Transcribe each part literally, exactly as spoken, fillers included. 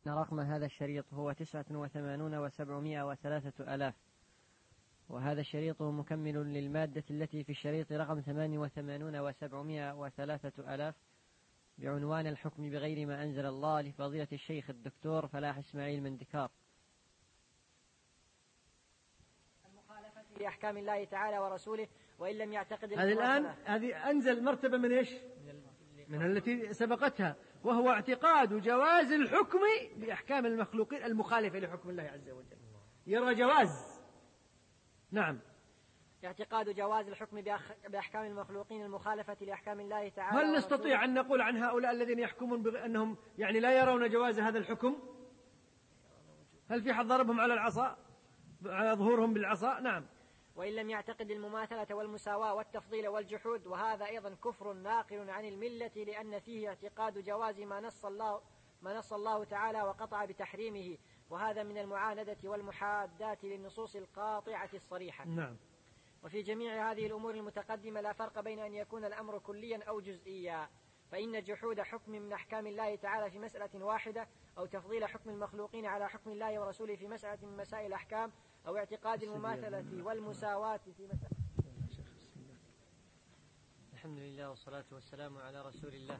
رقم هذا الشريط هو تسعة وثمانون وسبعمائة وثلاثة آلاف، وهذا الشريط مكمل للمادة التي في الشريط رقم ثمان وثمانون وسبعمائة وثلاثة آلاف بعنوان الحكم بغير ما أنزل الله لفضيلة الشيخ الدكتور فلاح إسماعيل مندكار. المخالفة لأحكام الله تعالى ورسوله وإن لم يعتقد. هذه الآن هذه أنزل مرتبة من إيش؟ من التي سبقتها، وهو اعتقاد جواز الحكم بأحكام المخلوقين المخالفة لحكم الله عز وجل. يرى جواز. نعم. اعتقاد جواز الحكم بأحكام المخلوقين المخالفة لأحكام الله تعالى. هل نستطيع أن نقول عن هؤلاء الذين يحكمون بأنهم يعني لا يرون جواز هذا الحكم؟ هل في حد ضربهم على العصا على ظهورهم بالعصا؟ نعم. وإن لم يعتقد المماثلة والمساواة والتفضيل والجحود، وهذا أيضا كفر ناقل عن الملة، لأن فيه اعتقاد جواز ما نص الله ما نص الله تعالى وقطع بتحريمه، وهذا من المعاندة والمحادات للنصوص القاطعة الصريحة. نعم. وفي جميع هذه الأمور المتقدمة لا فرق بين أن يكون الأمر كليا أو جزئيا، فإن جحود حكم من أحكام الله تعالى في مسألة واحدة، أو تفضيل حكم المخلوقين على حكم الله ورسوله في مسألة من مسائل الأحكام، أو اعتقاد المماثلة والمساواة في مسألة. الحمد لله والصلاة والسلام على رسول الله.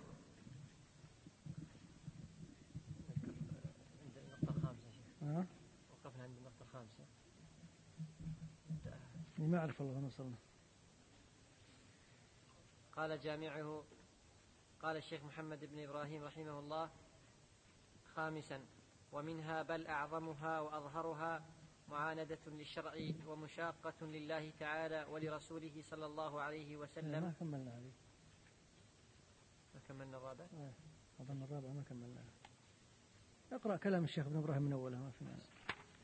النقطة الخامسة شيخ. وقفنا عند النقطة الخامسة. ما أعرف والله وين وصلنا. قال جامعه، قال الشيخ محمد بن إبراهيم رحمه الله: خامسا، ومنها بل أعظمها وأظهرها معاندة للشرع ومشاقة لله تعالى ولرسوله صلى الله عليه وسلم. ما كملنا هذه. ما كملنا الرابع. أظن الرابع ما كملنا. اقرأ كلام الشيخ ابن إبراهيم من أوله ما في ناس.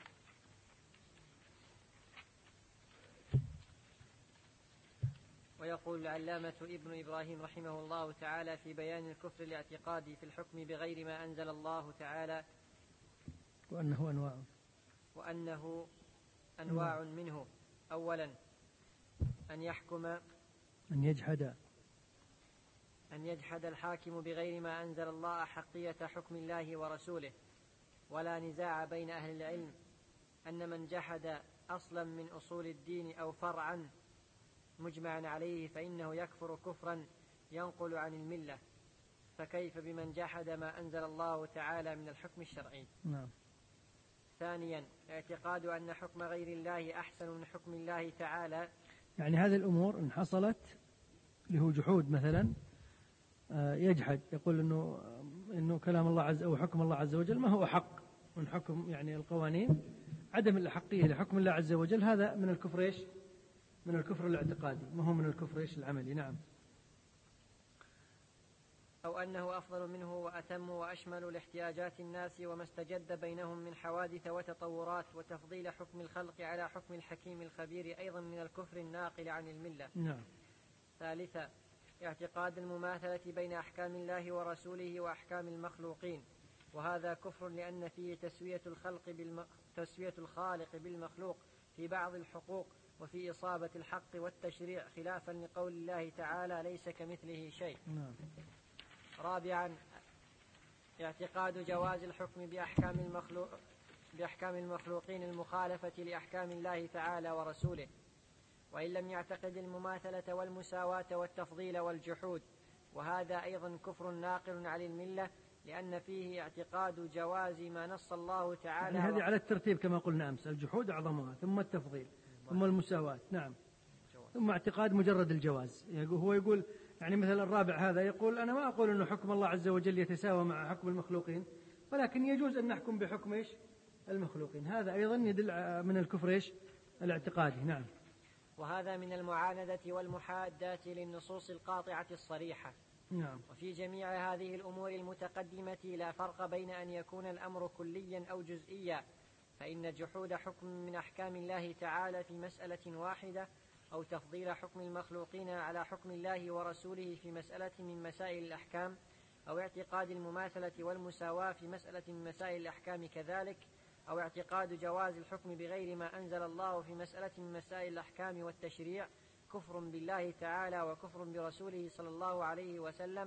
ويقول العلامة ابن إبراهيم رحمه الله تعالى في بيان الكفر الاعتقادي في الحكم بغير ما أنزل الله تعالى: وأنه أنواع وأنه أنواع منه. أولا، أن يحكم أن يجحد أن يجحد الحاكم بغير ما أنزل الله حقية حكم الله ورسوله، ولا نزاع بين أهل العلم أن من جحد أصلا من أصول الدين أو فرعا مجمعا عليه فإنه يكفر كفرا ينقل عن الملة، فكيف بمن جحد ما أنزل الله تعالى من الحكم الشرعي؟ نعم. ثانيا، اعتقاد أن حكم غير الله أحسن من حكم الله تعالى. يعني هذه الأمور إن حصلت له جحود مثلا، يجحد يقول إنه إنه كلام الله عز أو حكم الله عز وجل ما هو حق من حكم يعني القوانين، عدم الأحقية لحكم الله عز وجل، هذا من الكفر إيش؟ من الكفر الاعتقادي، ما هو من الكفر إيش العملي. نعم. أو أنه أفضل منه وأتم وأشمل لاحتياجات الناس وما استجد بينهم من حوادث وتطورات، وتفضيل حكم الخلق على حكم الحكيم الخبير أيضا من الكفر الناقل عن الملة. نعم. ثالثا، اعتقاد المماثلة بين أحكام الله ورسوله وأحكام المخلوقين، وهذا كفر لأن فيه تسوية الخلق بالم... تسوية الخالق بالمخلوق في بعض الحقوق وفي إصابة الحق والتشريع، خلافا لقول الله تعالى: ليس كمثله شيء. نعم. رابعا، اعتقاد جواز الحكم بأحكام المخلوق بأحكام المخلوقين المخالفة لأحكام الله تعالى ورسوله، وإن لم يعتقد المماثلة والمساواة والتفضيل والجحود، وهذا أيضا كفر ناقل عن الملة، لأن فيه اعتقاد جواز ما نص الله تعالى. يعني هذه على الترتيب كما قلنا أمس: الجحود أعظمها، ثم التفضيل، ثم المساواة. نعم. ثم اعتقاد مجرد الجواز. هو يقول يعني مثلا الرابع هذا يقول: أنا ما أقول أن حكم الله عز وجل يتساوى مع حكم المخلوقين، ولكن يجوز أن نحكم بحكم إيش؟ المخلوقين. هذا أيضا يدل من الكفر إيش؟ الاعتقادي. نعم. وهذا من المعاندة والمحادات للنصوص القاطعة الصريحة. نعم. وفي جميع هذه الأمور المتقدمة لا فرق بين أن يكون الأمر كليا أو جزئيا، فإن جحود حكم من أحكام الله تعالى في مسألة واحدة، أو تفضيل حكم المخلوقين على حكم الله ورسوله في مسألة من مسائل الأحكام، أو اعتقاد المماثلة والمساواة في مسألة من مسائل الأحكام كذلك، أو اعتقاد جواز الحكم بغير ما أنزل الله في مسألة من مسائل الأحكام والتشريع، كفر بالله تعالى وكفر برسوله صلى الله عليه وسلم،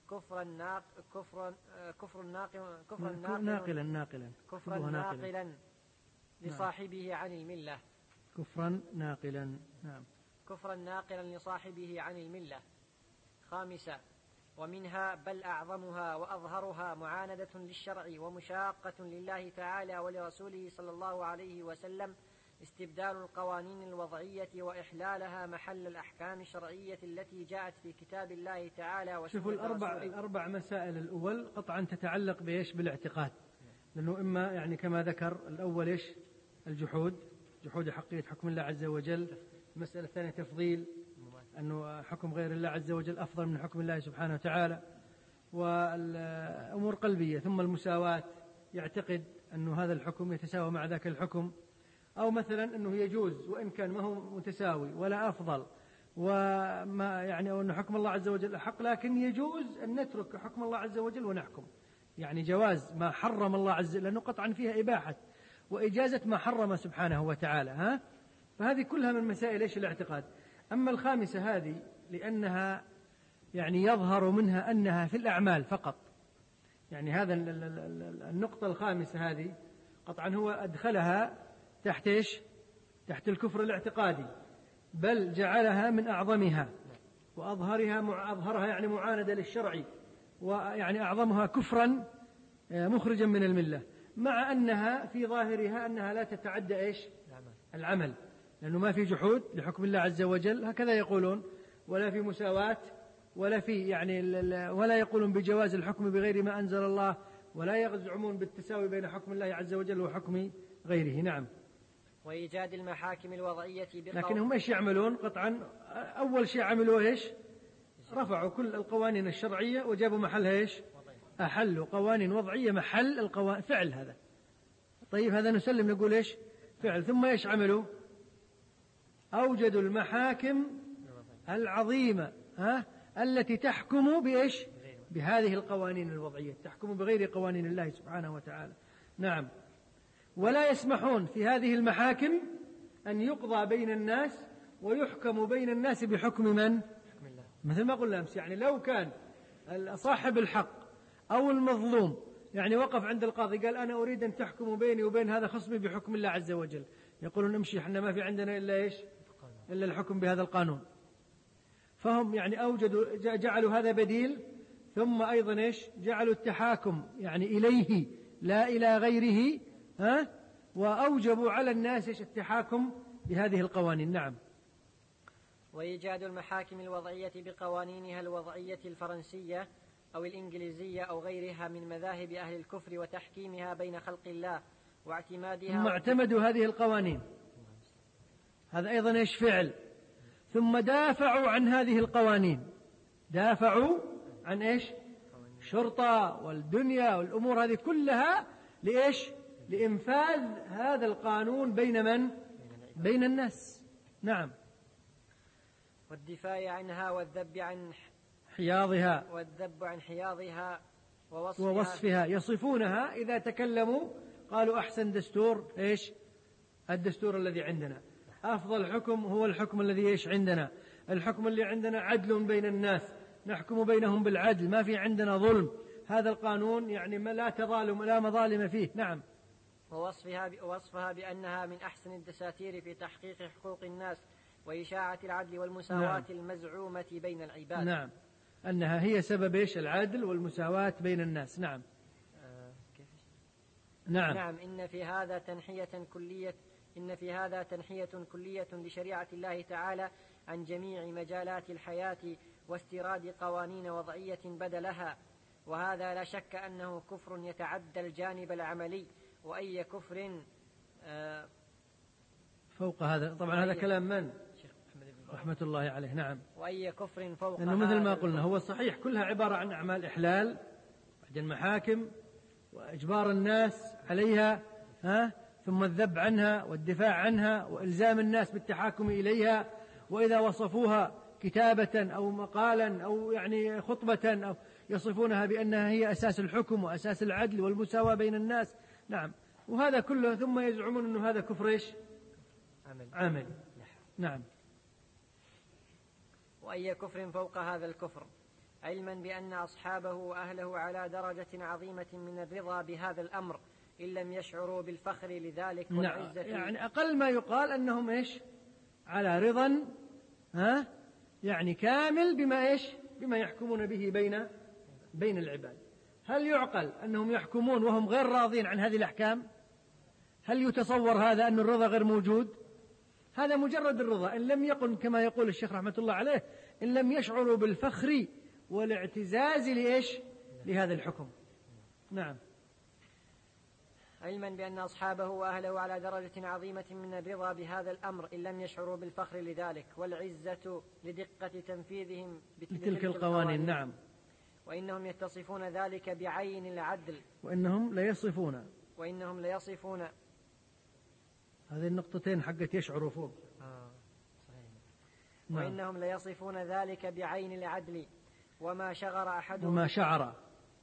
كفرا ناق كفرا كفر ناقل كفرا ناقلا ناقلا كفرا ناقلا لصاحبه عن الملة. كفرا ناقلا. نعم. كفرا ناقلا لصاحبه عن الملة. خامسة: ومنها بل أعظمها وأظهرها معاندة للشرع ومشاقة لله تعالى ولرسوله صلى الله عليه وسلم استبدال القوانين الوضعية وإحلالها محل الأحكام الشرعية التي جاءت في كتاب الله تعالى وسنة شوفوا الأربع, الأربع مسائل الأول قطعا تتعلق بإيش؟ بالاعتقاد، لأنه إما يعني كما ذكر الأول إيش؟ الجحود، جحود حقيقة حكم الله عز وجل. المسألة الثانية تفضيل، أنه حكم غير الله عز وجل أفضل من حكم الله سبحانه وتعالى، والأمور قلبية. ثم المساواة، يعتقد أنه هذا الحكم يتساوى مع ذاك الحكم، أو مثلا أنه يجوز وإن كان ما هو متساوي ولا أفضل، وما يعني أو أن حكم الله عز وجل أحق، لكن يجوز أن نترك حكم الله عز وجل ونحكم، يعني جواز ما حرم الله عز وجل، لأنه قطعا فيها إباحة وإجازة ما حرم سبحانه وتعالى. ها؟ فهذه كلها من مسائل إيش؟ الاعتقاد. أما الخامسة هذه لأنها يعني يظهر منها أنها في الأعمال فقط، يعني هذا النقطة الخامسة هذه قطعا هو أدخلها تحت إيش؟ تحت الكفر الاعتقادي، بل جعلها من أعظمها وأظهرها مع أظهرها يعني معاندة للشرع، ويعني أعظمها كفرا مخرجا من الملة، مع أنها في ظاهرها أنها لا تتعدى إيش؟ العمل، لأنه ما في جحود لحكم الله عز وجل هكذا يقولون، ولا في مساواة، ولا في يعني ولا يقولون بجواز الحكم بغير ما أنزل الله، ولا يزعمون بالتساوي بين حكم الله عز وجل وحكم غيره. نعم. وإيجاد المحاكم الوضعية بقول، لكنهم إيش يعملون؟ قطعا أول شيء عملوا إيش؟ رفعوا كل القوانين الشرعية وجابوا محلها إيش؟ أحلوا قوانين وضعية محل القوانين، فعل هذا. طيب هذا نسلم نقول إيش؟ فعل. ثم إيش عملوا؟ أوجدوا المحاكم العظيمة ها التي تحكم بإيش؟ بهذه القوانين الوضعية، تحكم بغير قوانين الله سبحانه وتعالى. نعم. ولا يسمحون في هذه المحاكم أن يقضى بين الناس ويحكم بين الناس بحكم من؟ مثل ما قلنا أمس، يعني لو كان صاحب الحق أو المظلوم يعني وقف عند القاضي قال أنا أريد أن تحكموا بيني وبين هذا خصمي بحكم الله عز وجل، يقولون امشي، احنا ما في عندنا إلا إيش؟ إلا الحكم بهذا القانون. فهم يعني أوجدوا جعلوا هذا بديل، ثم أيضا إيش؟ جعلوا التحاكم يعني إليه لا إلى غيره، ها؟ وأوجبوا على الناس إيش؟ التحاكم بهذه القوانين. نعم. وإيجاد المحاكم الوضعية بقوانينها الوضعية الفرنسية أو الإنجليزية أو غيرها من مذاهب أهل الكفر وتحكيمها بين خلق الله واعتمادها. ثم اعتمدوا هذه القوانين، هذا أيضا إيش؟ فعل. ثم دافعوا عن هذه القوانين، دافعوا عن إيش؟ شرطة والدنيا والأمور هذه كلها لإيش؟ لإنفاذ هذا القانون بين من؟ بين الناس. نعم. والدفاع عنها والذب عن حياضها والذب عن حياضها ووصفها, ووصفها. يصفونها إذا تكلموا قالوا أحسن دستور إيش؟ الدستور الذي عندنا، أفضل حكم هو الحكم الذي إيش عندنا، الحكم اللي عندنا عدل بين الناس، نحكم بينهم بالعدل، ما في عندنا ظلم، هذا القانون يعني ما لا تظالم لا مظالم فيه. نعم. ووصفها ووصفها بأنها من أحسن الدساتير في تحقيق حقوق الناس وإشاعة العدل والمساواة. نعم. المزعومة بين العباد. نعم. أنها هي سبب إيش؟ العدل والمساواة بين الناس. نعم. آه كيف؟ نعم. نعم. إن في هذا تنحية كلية إن في هذا تنحية كلية لشريعة الله تعالى عن جميع مجالات الحياة واستيراد قوانين وضعية بدلها، وهذا لا شك أنه كفر يتعدى الجانب العملي، وأي كفر آه فوق هذا. طبعا هذا كلام من؟ رحمة الله عليه. نعم. وأي كفر فوق لأنه مثل ما قلنا هو صحيح كلها عبارة عن أعمال إحلال، بعدين محاكم وإجبار الناس عليها، ها؟ ثم الذب عنها والدفاع عنها وإلزام الناس بالتحاكم إليها، وإذا وصفوها كتابة أو مقالا أو يعني خطبة أو يصفونها بأنها هي أساس الحكم وأساس العدل والمساواة بين الناس. نعم. وهذا كله ثم يزعمون أنه هذا كفر إيش؟ عمل. عمل. نعم. وأي كفر فوق هذا الكفر، علما بأن أصحابه وأهله على درجة عظيمة من الرضا بهذا الأمر إن لم يشعروا بالفخر لذلك والعزة. يعني أقل ما يقال أنهم إيش على رضا ها يعني كامل بما إيش بما يحكمون به بين بين العباد. هل يعقل أنهم يحكمون وهم غير راضين عن هذه الأحكام؟ هل يتصور هذا أن الرضا غير موجود؟ هذا مجرد الرضا إن لم يكن كما يقول الشيخ رحمة الله عليه إن لم يشعروا بالفخر والاعتزاز لإيش لهذا الحكم. نعم. علما بأن أصحابه وأهله على درجة عظيمة من الرضا بهذا الأمر إن لم يشعروا بالفخر لذلك والعزة لدقة تنفيذهم بتلك القوانين. نعم. وإنهم يتصفون ذلك بعين العدل وإنهم ليصفون وإنهم ليصفون هذه النقطتين حقت يشعروا فوق. آه. نعم. وإنهم ليصفون ذلك بعين العدل وما شعر أحدهم وما شعر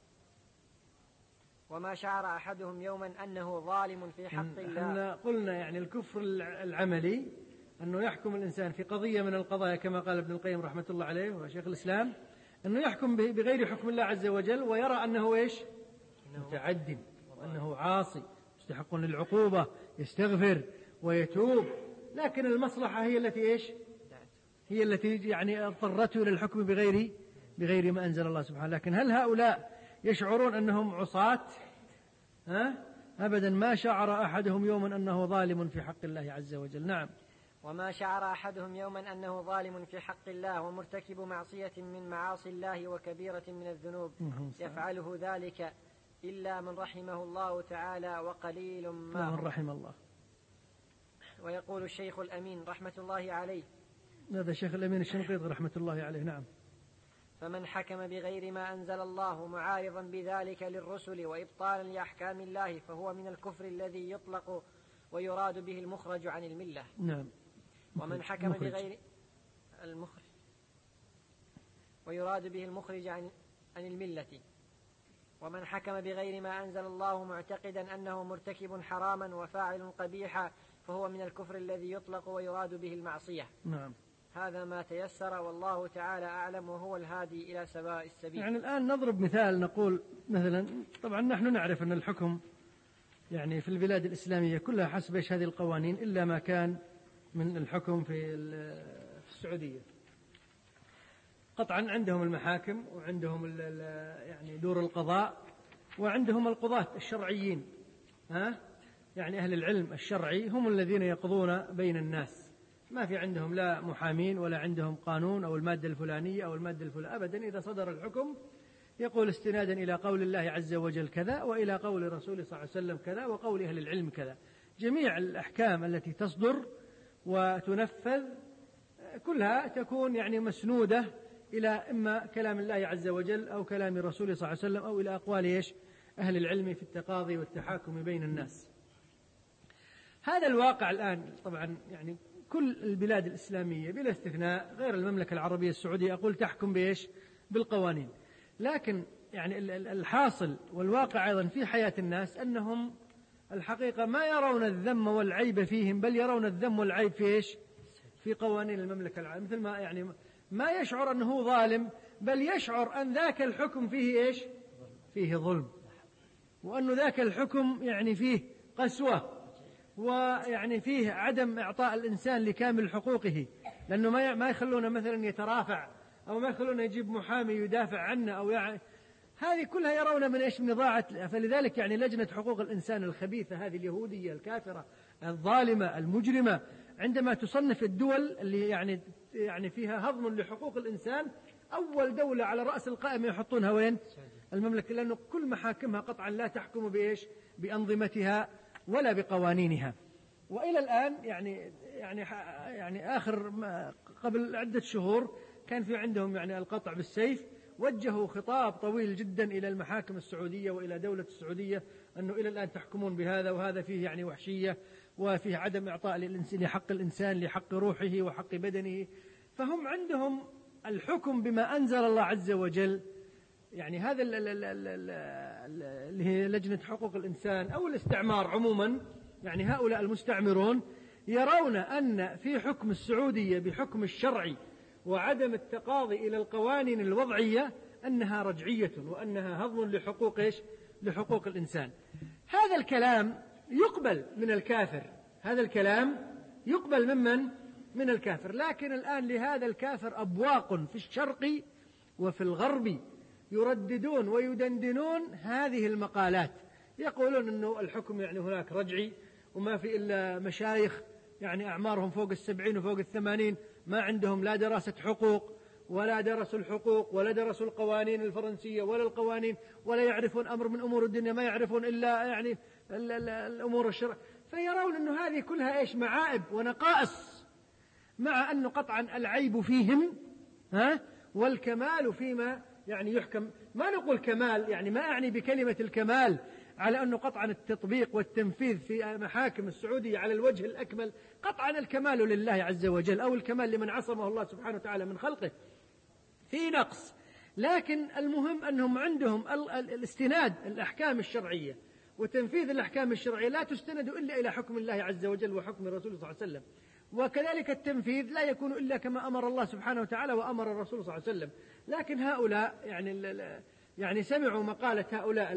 وما شعر أحدهم يوما أنه ظالم في حق الله. احنا قلنا يعني الكفر العملي أنه يحكم الإنسان في قضية من القضايا كما قال ابن القيم رحمة الله عليه وشيخ الإسلام أنه يحكم بغير حكم الله عز وجل ويرى أنه إيش متعد وأنه عاصي مستحق للعقوبة يستغفر ويتوب لكن المصلحة هي التي إيش هي التي يعني اضطرته إلى الحكم بغير بغير ما أنزل الله سبحانه. لكن هل هؤلاء يشعرون أنهم عصاة؟ ها؟ أبدا ما شعر أحدهم يوما أنه ظالم في حق الله عز وجل. نعم. وما شعر أحدهم يوما أنه ظالم في حق الله ومرتكب معصية من معاصي الله وكبيرة من الذنوب يفعله ذلك إلا من رحمه الله تعالى وقليل ما من رحم الله. ويقول الشيخ الأمين رحمة الله عليه هذا الشيخ الأمين الشنقيطي رحمة الله عليه. نعم. فمن حكم بغير ما أنزل الله معارضا بذلك للرسل وإبطالا لأحكام الله فهو من الكفر الذي يطلق ويراد به المخرج عن الملة. نعم. ومن حكم مخرج. بغير المخرج ويراد به المخرج عن عن الملة. ومن حكم بغير ما أنزل الله معتقدا أنه مرتكب حراما وفاعل قبيحا فهو من الكفر الذي يطلق ويراد به المعصية. نعم. هذا ما تيسر والله تعالى أعلم وهو الهادي إلى سواء السبيل. يعني الآن نضرب مثال نقول مثلا طبعا نحن نعرف أن الحكم يعني في البلاد الإسلامية كلها حسب إيش هذه القوانين إلا ما كان من الحكم في السعودية. قطعا عندهم المحاكم وعندهم يعني دور القضاء وعندهم القضاة الشرعيين ها يعني أهل العلم الشرعي هم الذين يقضون بين الناس ما في عندهم لا محامين ولا عندهم قانون أو المادة الفلانية أو المادة الفلانية أبدا. إذا صدر الحكم يقول استنادا إلى قول الله عز وجل كذا وإلى قول رسوله صلى الله عليه وسلم كذا وقول أهل العلم كذا. جميع الأحكام التي تصدر وتنفذ كلها تكون يعني مسنودة إلى إما كلام الله عز وجل أو كلام رسوله صلى الله عليه وسلم أو إلى أقوال إيش أهل العلم في التقاضي والتحاكم بين الناس. هذا الواقع الآن طبعا يعني كل البلاد الإسلامية بلا استثناء غير المملكة العربية السعودية أقول تحكم بإيش بالقوانين. لكن يعني الحاصل والواقع أيضا في حياة الناس أنهم الحقيقة ما يرون الذم والعيب فيهم بل يرون الذم والعيب في إيش في قوانين المملكة العربية. مثل ما يعني ما يشعر أنه ظالم بل يشعر أن ذاك الحكم فيه إيش فيه ظلم وأن ذاك الحكم يعني فيه قسوة ويعني فيه عدم إعطاء الإنسان لكامل حقوقه لأنه ما ما يخلونه مثلا يترافع أو ما يخلونه يجيب محامي يدافع عنه أو يعني هذه كلها يرون من إيش من إضاعة. فلذلك يعني لجنة حقوق الإنسان الخبيثة هذه اليهودية الكافرة الظالمة المجرمة عندما تصنف الدول اللي يعني يعني فيها هضم لحقوق الإنسان أول دولة على رأس القائمة يحطونها وين؟ المملكة. لأنه كل محاكمها قطعا لا تحكم بإيش بأنظمتها ولا بقوانينها. وإلى الآن يعني يعني يعني آخر ما قبل عدة شهور كان في عندهم يعني القطع بالسيف وجهوا خطاب طويل جدا إلى المحاكم السعودية وإلى دولة السعودية أنه إلى الآن تحكمون بهذا وهذا فيه يعني وحشية وفيه عدم إعطاء للإنسان لحق الإنسان لحق روحه وحق بدنه. فهم عندهم الحكم بما أنزل الله عز وجل. يعني هذا اللي هي لجنة حقوق الإنسان أو الاستعمار عموما يعني هؤلاء المستعمرون يرون أن في حكم السعودية بحكم الشرعي وعدم التقاضي إلى القوانين الوضعية أنها رجعية وأنها هضم لحقوق إيش؟ لحقوق الإنسان. هذا الكلام يقبل من الكافر، هذا الكلام يقبل ممن؟ من الكافر. لكن الآن لهذا الكافر أبواق في الشرق وفي الغرب يرددون ويدندنون هذه المقالات، يقولون أنه الحكم يعني هناك رجعي وما في إلا مشايخ يعني أعمارهم فوق السبعين وفوق الثمانين ما عندهم لا دراسة حقوق ولا درسوا الحقوق ولا درسوا القوانين الفرنسية ولا القوانين ولا يعرفون أمر من أمور الدنيا، ما يعرفون إلا يعني الأمور الشرع، فيرون أنه هذه كلها إيش؟ معائب ونقائص، مع أنه قطعا العيب فيهم ها والكمال فيما يعني يحكم. ما نقول كمال يعني ما أعني بكلمة الكمال على أنه قطعا التطبيق والتنفيذ في محاكم السعودية على الوجه الأكمل، قطعا الكمال لله عز وجل أو الكمال لمن عصمه الله سبحانه وتعالى من خلقه، في نقص، لكن المهم أنهم عندهم الاستناد الأحكام الشرعية وتنفيذ الأحكام الشرعية لا تستند إلا إلى حكم الله عز وجل وحكم الرسول صلى الله عليه وسلم، وكذلك التنفيذ لا يكون إلا كما أمر الله سبحانه وتعالى وأمر الرسول صلى الله عليه وسلم. لكن هؤلاء يعني يعني سمعوا مقالة هؤلاء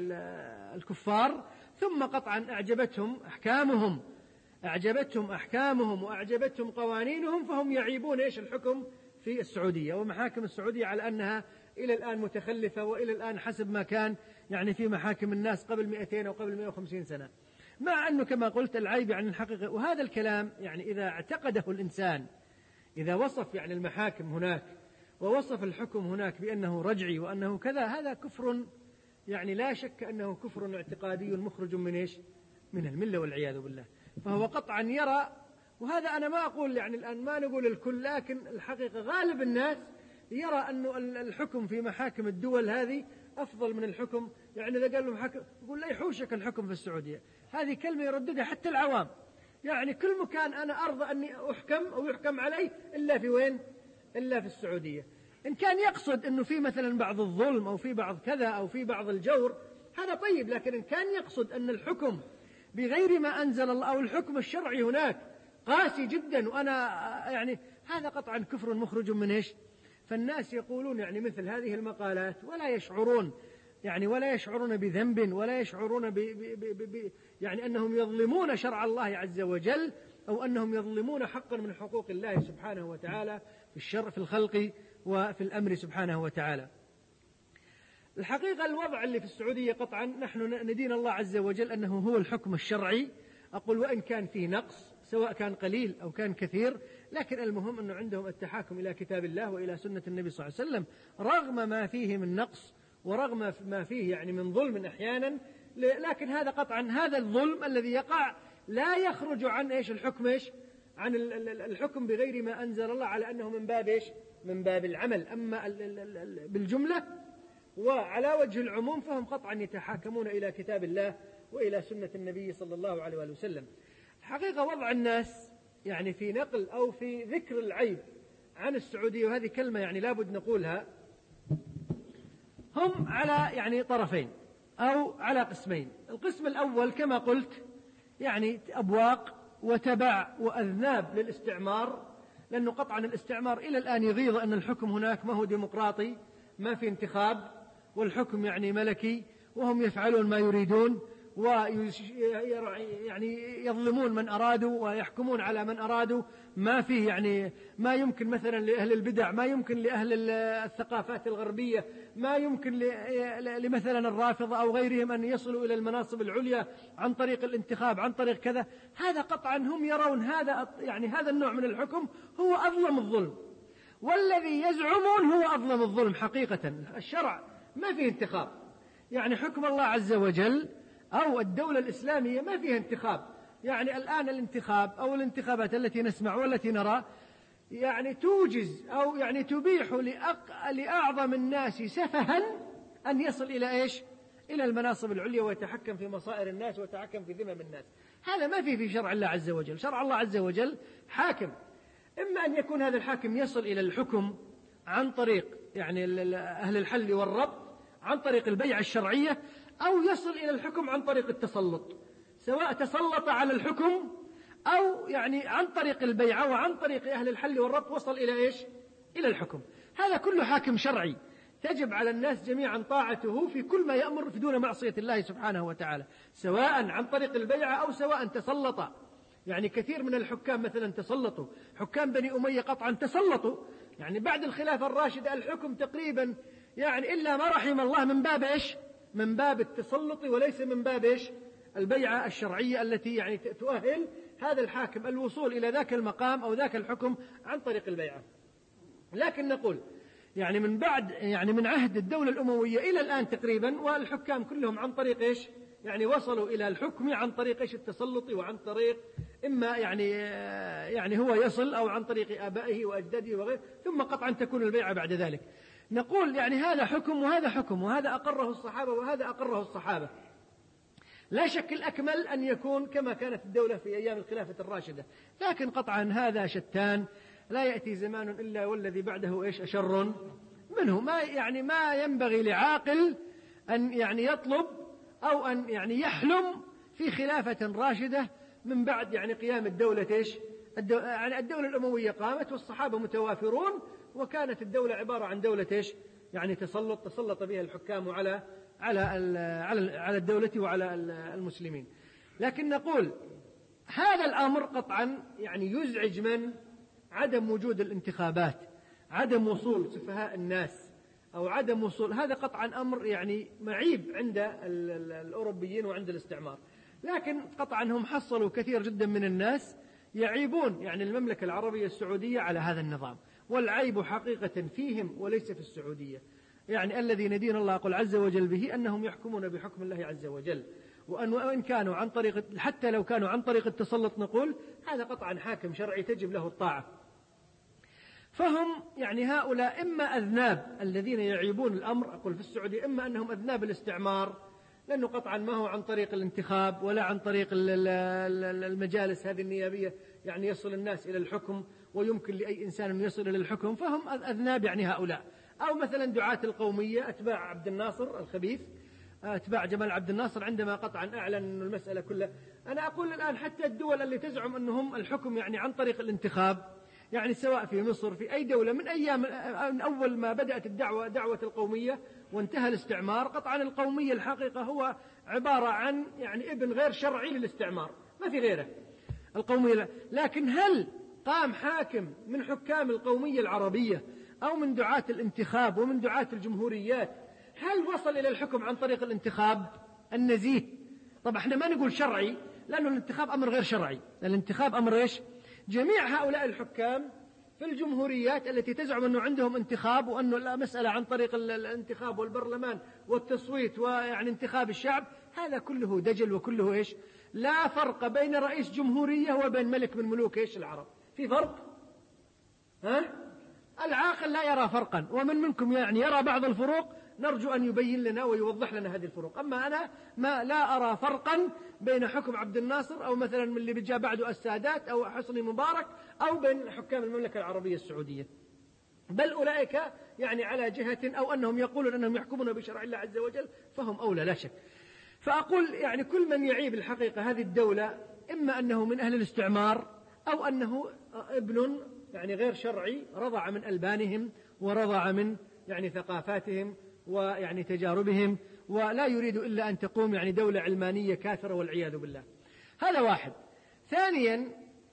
الكفار ثم قطعا أعجبتهم أحكامهم أعجبتهم أحكامهم وأعجبتهم قوانينهم، فهم يعيبون إيش؟ الحكم في السعودية ومحاكم السعودية على أنها إلى الآن متخلفة وإلى الآن حسب ما كان يعني في محاكم الناس قبل مئتين أو قبل مئة وخمسين سنة، مع أنه كما قلت العيب عن الحقيقة. وهذا الكلام يعني إذا اعتقده الإنسان، إذا وصف يعني المحاكم هناك ووصف الحكم هناك بأنه رجعي وأنه كذا، هذا كفر يعني لا شك أنه كفر اعتقادي مخرج من إيش؟ من الملة والعياذ بالله. فهو قطعا يرى، وهذا أنا ما أقول يعني الآن ما نقول الكل، لكن الحقيقة غالب الناس يرى أنه الحكم في محاكم الدول هذه أفضل من الحكم، يعني إذا قال له محاكم يقول لا يحوشك الحكم في السعودية، هذه كلمة يرددها حتى العوام، يعني كل مكان أنا أرضى أني أحكم أو يحكم علي إلا في وين؟ إلا في السعودية. إن كان يقصد أنه في مثلا بعض الظلم أو في بعض كذا أو في بعض الجور هذا طيب، لكن إن كان يقصد أن الحكم بغير ما أنزل الله أو الحكم الشرعي هناك قاسي جدا وأنا يعني هذا قطعا كفر مخرج من إيش؟ فالناس يقولون يعني مثل هذه المقالات ولا يشعرون يعني ولا يشعرون بذنب ولا يشعرون ب ب ب ب يعني أنهم يظلمون شرع الله عز وجل أو أنهم يظلمون حقا من حقوق الله سبحانه وتعالى في الشرع في الخلق وفي الأمر سبحانه وتعالى. الحقيقة الوضع اللي في السعودية قطعا نحن ندين الله عز وجل أنه هو الحكم الشرعي، أقول وإن كان فيه نقص سواء كان قليل أو كان كثير، لكن المهم أنه عندهم التحاكم إلى كتاب الله وإلى سنة النبي صلى الله عليه وسلم رغم ما فيه من نقص ورغم ما فيه يعني من ظلم أحيانا، لكن هذا قطعا هذا الظلم الذي يقع لا يخرج عن إيش؟ الحكم إيش؟ عن الحكم بغير ما أنزل الله على أنه من باب إيش؟ من باب العمل. أما بالجملة وعلى وجه العموم فهم قطعا يتحاكمون إلى كتاب الله وإلى سنة النبي صلى الله عليه وسلم. حقيقة وضع الناس يعني في نقل أو في ذكر العيب عن السعودية، وهذه كلمة يعني لابد نقولها، هم على يعني طرفين أو على قسمين. القسم الأول كما قلت يعني أبواق وتبع وأذناب للاستعمار، لأنه قطعا الاستعمار إلى الآن يغيظ أن الحكم هناك ما هو ديمقراطي، ما في انتخاب، والحكم يعني ملكي، وهم يفعلون ما يريدون ويعني يظلمون من أرادوا ويحكمون على من أرادوا، ما فيه يعني ما يمكن مثلا لأهل البدع، ما يمكن لأهل الثقافات الغربية، ما يمكن لمثلا الرافضة أو غيرهم أن يصلوا إلى المناصب العليا عن طريق الانتخاب عن طريق كذا. هذا قطعا هم يرون هذا يعني هذا النوع من الحكم هو أظلم الظلم، والذي يزعمون هو أظلم الظلم حقيقة. الشرع ما فيه انتخاب، يعني حكم الله عز وجل أو الدولة الإسلامية ما فيها انتخاب. يعني الآن الانتخاب أو الانتخابات التي نسمع والتي نرى يعني توجز أو يعني تبيح لأق... لأعظم الناس سفها أن يصل إلى إيش؟ إلى المناصب العليا ويتحكم في مصائر الناس ويتحكم في ذمم الناس. هذا ما فيه في شرع الله عز وجل. شرع الله عز وجل حاكم، إما أن يكون هذا الحاكم يصل إلى الحكم عن طريق يعني أهل الحل والربط عن طريق البيعة الشرعية، أو يصل إلى الحكم عن طريق التسلط، سواء تسلط على الحكم أو يعني عن طريق البيعة وعن طريق أهل الحل والربط وصل إلى إيش؟ إلى الحكم. هذا كله حاكم شرعي. تجب على الناس جميعا طاعته في كل ما يأمر في دون معصية الله سبحانه وتعالى، سواء عن طريق البيعة أو سواء تسلط. يعني كثير من الحكام مثلا تسلطوا، حكام بني أمية قطعا تسلطوا، يعني بعد الخلافة الراشدة الحكم تقريبا يعني إلا ما رحم الله من باب إيش؟ من باب التسلط وليس من باب إيش؟ البيعة الشرعية التي يعني تؤهل هذا الحاكم الوصول إلى ذاك المقام أو ذاك الحكم عن طريق البيعة. لكن نقول يعني من بعد يعني من عهد الدولة الأموية إلى الآن تقريبا والحكام كلهم عن طريق إيش؟ يعني وصلوا إلى الحكم عن طريق إيش؟ التسلط، وعن طريق إما يعني يعني هو يصل أو عن طريق آبائه وأجداده وغيره، ثم قطعا تكون البيعة بعد ذلك. نقول يعني هذا حكم وهذا حكم، وهذا أقره الصحابة وهذا أقره الصحابة. لا شك الأكمل أن يكون كما كانت الدولة في أيام الخلافة الراشدة، لكن قطعا هذا شتان، لا يأتي زمان إلا والذي بعده إيش؟ أشر منه. ما يعني ما ينبغي لعاقل أن يعني يطلب أو أن يعني يحلم في خلافة راشدة من بعد يعني قيام الدولة إيش؟ الدولة, يعني الدولة الأموية قامت والصحابة متوافرون، وكانت الدولة عبارة عن دولة إيش؟ يعني تسلط تسلط بها الحكام على على على على الدولة وعلى المسلمين. لكن نقول هذا الأمر قطعا يعني يزعج من عدم وجود الانتخابات، عدم وصول سفهاء الناس أو عدم وصول، هذا قطعا أمر يعني معيب عند الأوروبيين وعند الاستعمار. لكن قطعا هم حصلوا كثير جدا من الناس يعيبون يعني المملكة العربية السعودية على هذا النظام، والعيب حقيقة فيهم وليس في السعودية. يعني الذي ندين الله قل عز وجل به أنهم يحكمون بحكم الله عز وجل، وأن وإن كانوا عن طريق حتى لو كانوا عن طريق التسلط نقول هذا قطعا حاكم شرعي تجب له الطاعة. فهم يعني هؤلاء إما أذناب الذين يعيبون الأمر أقول في السعودية، إما أنهم أذناب الاستعمار، لأنه قطعا ما هو عن طريق الانتخاب ولا عن طريق المجالس هذه النيابية يعني يصل الناس إلى الحكم ويمكن لأي إنسان أن يصل إلى الحكم، فهم أذناب يعني هؤلاء. أو مثلا دعاة القومية أتباع عبد الناصر الخبيث، أتباع جمال عبد الناصر، عندما قطعا أعلن أن المسألة كلها. أنا أقول الآن حتى الدول اللي تزعم أنهم الحكم يعني عن طريق الانتخاب، يعني سواء في مصر في أي دولة من أيام من أول ما بدأت الدعوة دعوة القومية وانتهى الاستعمار، قطعا القومية الحقيقة هو عبارة عن يعني ابن غير شرعي للاستعمار، ما في غيره القومية. لكن هل قام حاكم من حكام القومية العربية أو من دعاة الانتخاب ومن دعاة الجمهوريات هل وصل إلى الحكم عن طريق الانتخاب النزيه؟ طبعا احنا ما نقول شرعي، لأنه الانتخاب أمر غير شرعي، الانتخاب أمر إيش؟ جميع هؤلاء الحكام في الجمهوريات التي تزعم أنه عندهم انتخاب وأنه لا مسألة عن طريق الانتخاب والبرلمان والتصويت ويعني انتخاب الشعب، هذا كله دجل وكله إيش؟ لا فرق بين رئيس جمهورية وبين ملك من ملوك إيش العرب، في فرق؟ ها؟ العاقل لا يرى فرقا، ومن منكم يعني يرى بعض الفروق نرجو أن يبين لنا ويوضح لنا هذه الفروق. أما أنا ما لا أرى فرقا بين حكم عبد الناصر أو مثلا من اللي بيجا بعده السادات أو حسني مبارك أو بين حكام المملكة العربية السعودية، بل أولئك يعني على جهة أو أنهم يقولون أنهم يحكمون بشرع الله عز وجل فهم أولى لا شك. فأقول يعني كل من يعيب الحقيقة هذه الدولة إما أنه من أهل الاستعمار أو أنه ابن يعني غير شرعي رضع من ألبانهم ورضع من يعني ثقافاتهم ويعني تجاربهم، ولا يريد إلا أن تقوم يعني دولة علمانية كافرة والعياذ بالله. هذا واحد. ثانيا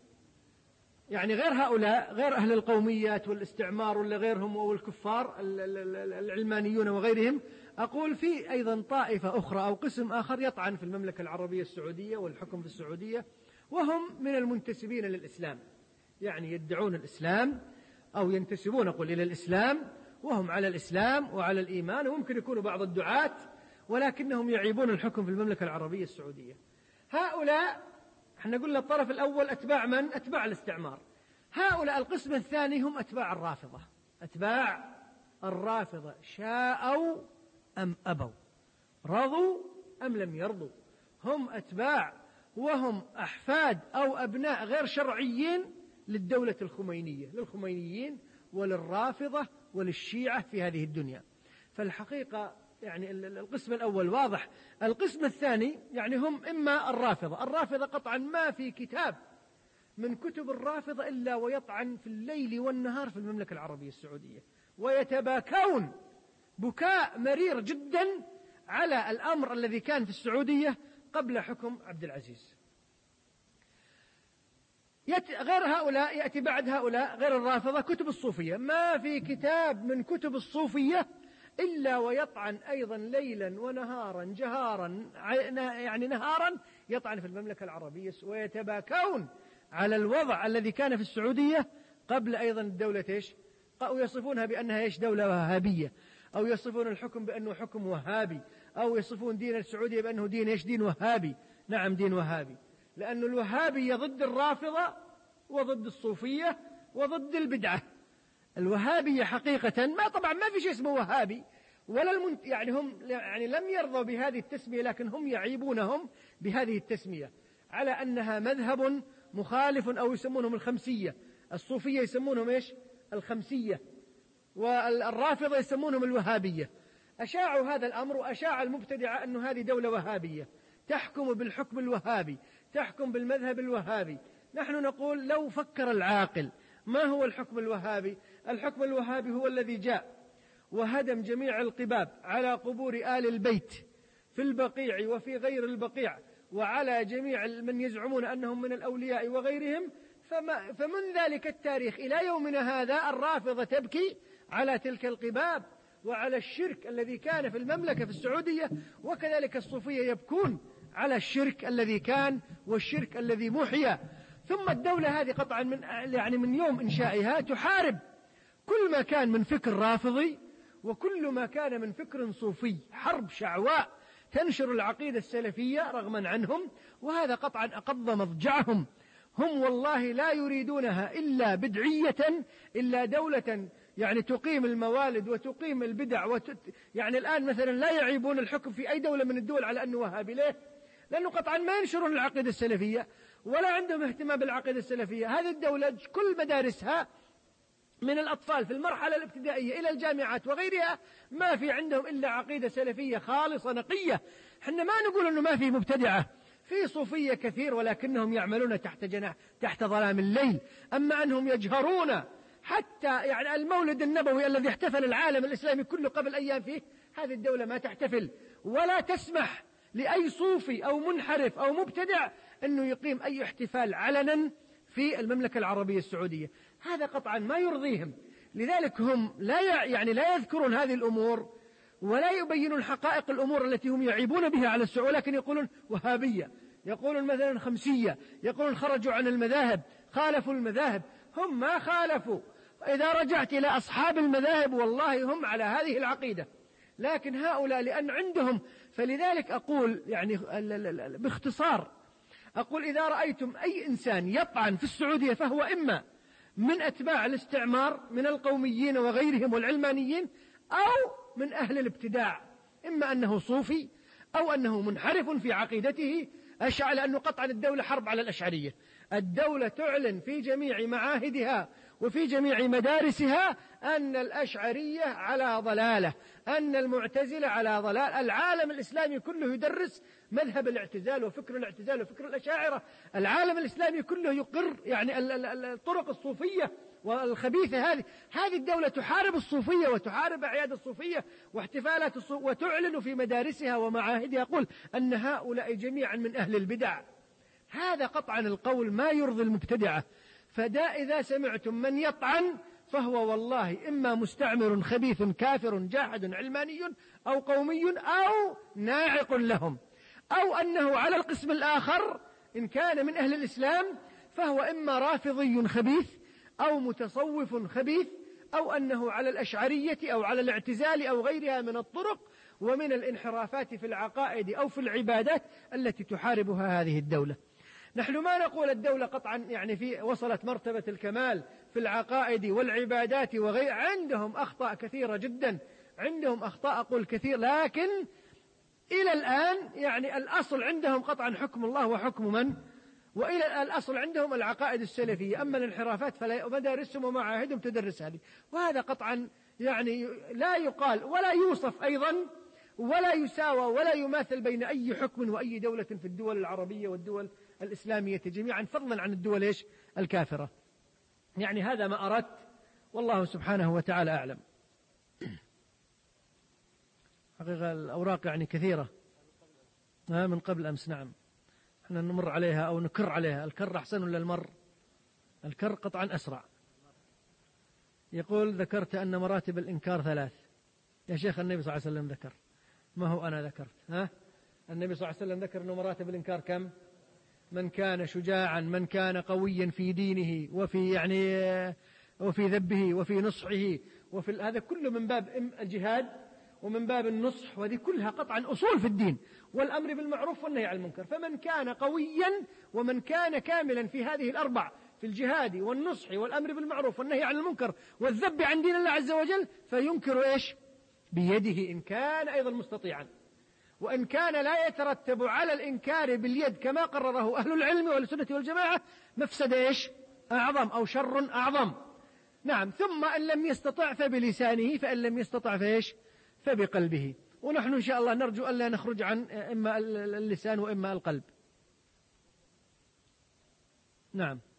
يعني غير هؤلاء غير أهل القوميات والاستعمار ولا غيرهم والكفار العلمانيون وغيرهم، أقول في أيضا طائفة أخرى أو قسم آخر يطعن في المملكة العربية السعودية والحكم في السعودية، وهم من المنتسبين للإسلام، يعني يدعون الإسلام أو ينتسبون أقول إلى الإسلام وهم على الإسلام وعلى الإيمان، وممكن يكونوا بعض الدعاة ولكنهم يعيبون الحكم في المملكة العربية السعودية. هؤلاء احنا قلنا الطرف الأول أتباع من؟ أتباع الاستعمار. هؤلاء القسم الثاني هم أتباع الرافضة، أتباع الرافضة شاءوا أم أبوا، رضوا أم لم يرضوا، هم أتباع وهم أحفاد أو أبناء غير شرعيين للدولة الخمينية، للخمينيين وللرافضة وللشيعة في هذه الدنيا. فالحقيقة يعني القسم الأول واضح. القسم الثاني يعني هم إما الرافضة، الرافضة قطعا ما في كتاب من كتب الرافضة إلا ويطعن في الليل والنهار في المملكة العربية السعودية، ويتباكون بكاء مرير جدا على الأمر الذي كان في السعودية قبل حكم عبد العزيز. غير هؤلاء يأتي بعد هؤلاء غير الرافضة كتب الصوفية، ما في كتاب من كتب الصوفية إلا ويطعن أيضا ليلا ونهارا جهارا يعني نهارا يطعن في المملكة العربية، ويتباكون على الوضع الذي كان في السعودية قبل أيضا الدولة إيش، ويصفونها بأنها إيش دولة وهابية، أو يصفون الحكم بأنه حكم وهابي، أو يصفون دين السعودية بأنه دين إيش، دين وهابي. نعم دين وهابي، لأن الوهابية ضد الرافضة وضد الصوفية وضد البدعة. الوهابية حقيقة ما طبعا ما في شيء اسمه وهابي ولا المنت يعني هم يعني لم يرضوا بهذه التسمية، لكن هم يعيبونهم بهذه التسمية على أنها مذهب مخالف، أو يسمونهم الخمسية. الصوفية يسمونهم إيش، الخمسية، والرافضة يسمونهم الوهابية. أشاعوا هذا الأمر، وأشاع المبتدعة أن هذه دولة وهابية تحكم بالحكم الوهابي، تحكم بالمذهب الوهابي. نحن نقول لو فكر العاقل ما هو الحكم الوهابي؟ الحكم الوهابي هو الذي جاء وهدم جميع القباب على قبور آل البيت في البقيع وفي غير البقيع، وعلى جميع من يزعمون أنهم من الأولياء وغيرهم. فما فمن ذلك التاريخ إلى يومنا هذا الرافضة تبكي على تلك القباب وعلى الشرك الذي كان في المملكة في السعودية، وكذلك الصوفية يبكون على الشرك الذي كان والشرك الذي محيا. ثم الدولة هذه قطعا من يعني من يوم إنشائها تحارب كل ما كان من فكر رافضي وكل ما كان من فكر صوفي، حرب شعواء تنشر العقيدة السلفية رغما عنهم، وهذا قطعا أقض مضجعهم. هم والله لا يريدونها إلا بدعية، إلا دولة يعني تقيم الموالد وتقيم البدع وتت... يعني الآن مثلا لا يعيبون الحكم في أي دولة من الدول على أنه وهابي. ليه؟ لأنه قطعا ما ينشرون العقيدة السلفية ولا عندهم اهتمام بالعقيدة السلفية. هذه الدولة كل مدارسها من الأطفال في المرحلة الابتدائية إلى الجامعات وغيرها ما في عندهم إلا عقيدة سلفية خالصة نقية. حنا ما نقول أنه ما في مبتدعة، في صوفية كثير، ولكنهم يعملون تحت جناح تحت ظلام الليل. أما أنهم يجهرون حتى يعني المولد النبوي الذي احتفل العالم الإسلامي كله قبل أيام فيه، هذه الدولة ما تحتفل ولا تسمح لأي صوفي أو منحرف أو مبتدع أنه يقيم أي احتفال علنا في المملكة العربية السعودية. هذا قطعا ما يرضيهم. لذلك هم لا يعني لا يذكرون هذه الأمور ولا يبينون حقائق الأمور التي هم يعيبون بها على السعودية، لكن يقولون وهابية، يقولون مثلا خمسية، يقولون خرجوا عن المذاهب، خالفوا المذاهب. هم ما خالفوا. إذا رجعت إلى أصحاب المذاهب والله هم على هذه العقيدة، لكن هؤلاء لأن عندهم. فلذلك أقول يعني باختصار أقول إذا رأيتم أي إنسان يطعن في السعودية فهو إما من أتباع الاستعمار من القوميين وغيرهم والعلمانيين، أو من أهل الابتداع، إما أنه صوفي أو أنه منحرف في عقيدته أشعل. أنه قطعا الدولة حرب على الأشعرية. الدولة تعلن في جميع معاهدها وفي جميع مدارسها أن الأشعرية على ضلالة، أن المعتزلة على ضلال. العالم الإسلامي كله يدرس مذهب الاعتزال وفكر الاعتزال وفكر الأشاعرة. العالم الإسلامي كله يقر يعني الطرق الصوفية والخبيثة. هذه هذه الدولة تحارب الصوفية وتحارب أعياد الصوفية واحتفالات الصوفية، وتعلن في مدارسها ومعاهدها يقول أن هؤلاء جميعا من أهل البدع. هذا قطعا القول ما يرضي المبتدعة. فدا إذا سمعتم من يطعن فهو والله إما مستعمر خبيث كافر جاحد علماني أو قومي أو ناعق لهم، أو أنه على القسم الآخر إن كان من أهل الإسلام فهو إما رافضي خبيث أو متصوف خبيث، أو أنه على الأشعرية أو على الاعتزال أو غيرها من الطرق ومن الانحرافات في العقائد أو في العبادات التي تحاربها هذه الدولة. نحن ما نقول الدولة قطعا يعني في وصلت مرتبة الكمال في العقائد والعبادات وغير، عندهم أخطاء كثيرة جدا، عندهم أخطاء أقول كثير، لكن إلى الآن يعني الأصل عندهم قطعا حكم الله وحكم من، وإلى الأصل عندهم العقائد السلفية. أما الانحرافات فلا مدارسهم ومعاهدهم تدرس هذه، وهذا قطعا يعني لا يقال ولا يوصف أيضا ولا يساوى ولا يماثل بين أي حكم وأي دولة في الدول العربية والدول الإسلامية جميعا، فضلا عن الدول إيش الكافرة. يعني هذا ما أردت، والله سبحانه وتعالى أعلم. حقيقة الأوراق يعني كثيرة من قبل أمس. نعم احنا نمر عليها أو نكر عليها. الكر أحسن ولا المر؟ الكر قطعا أسرع. يقول ذكرت أن مراتب الإنكار ثلاث. يا شيخ النبي صلى الله عليه وسلم ذكر، ما هو أنا ذكرت. ها النبي صلى الله عليه وسلم ذكر أن مراتب الإنكار كم؟ من كان شجاعا، من كان قويا في دينه وفي يعني وفي ذبه وفي نصحه وفي هذا كله من باب الجهاد ومن باب النصح، وهذه كلها قطعا أصول في الدين، والأمر بالمعروف والنهي عن المنكر. فمن كان قويا ومن كان كاملا في هذه الأربع، في الجهاد والنصح والأمر بالمعروف والنهي عن المنكر والذب عن دين الله عز وجل، فينكر إيش؟ بيده إن كان أيضا مستطيعا. وإن كان لا يترتب على الإنكار باليد كما قرره أهل العلم والسنة والجماعة مفسد إيش؟ أعظم أو شر أعظم. نعم. ثم إن لم يستطع فبلسانه، فإن لم يستطع فإيش؟ فبقلبه. ونحن إن شاء الله نرجو أن لا نخرج عن إما اللسان وإما القلب. نعم.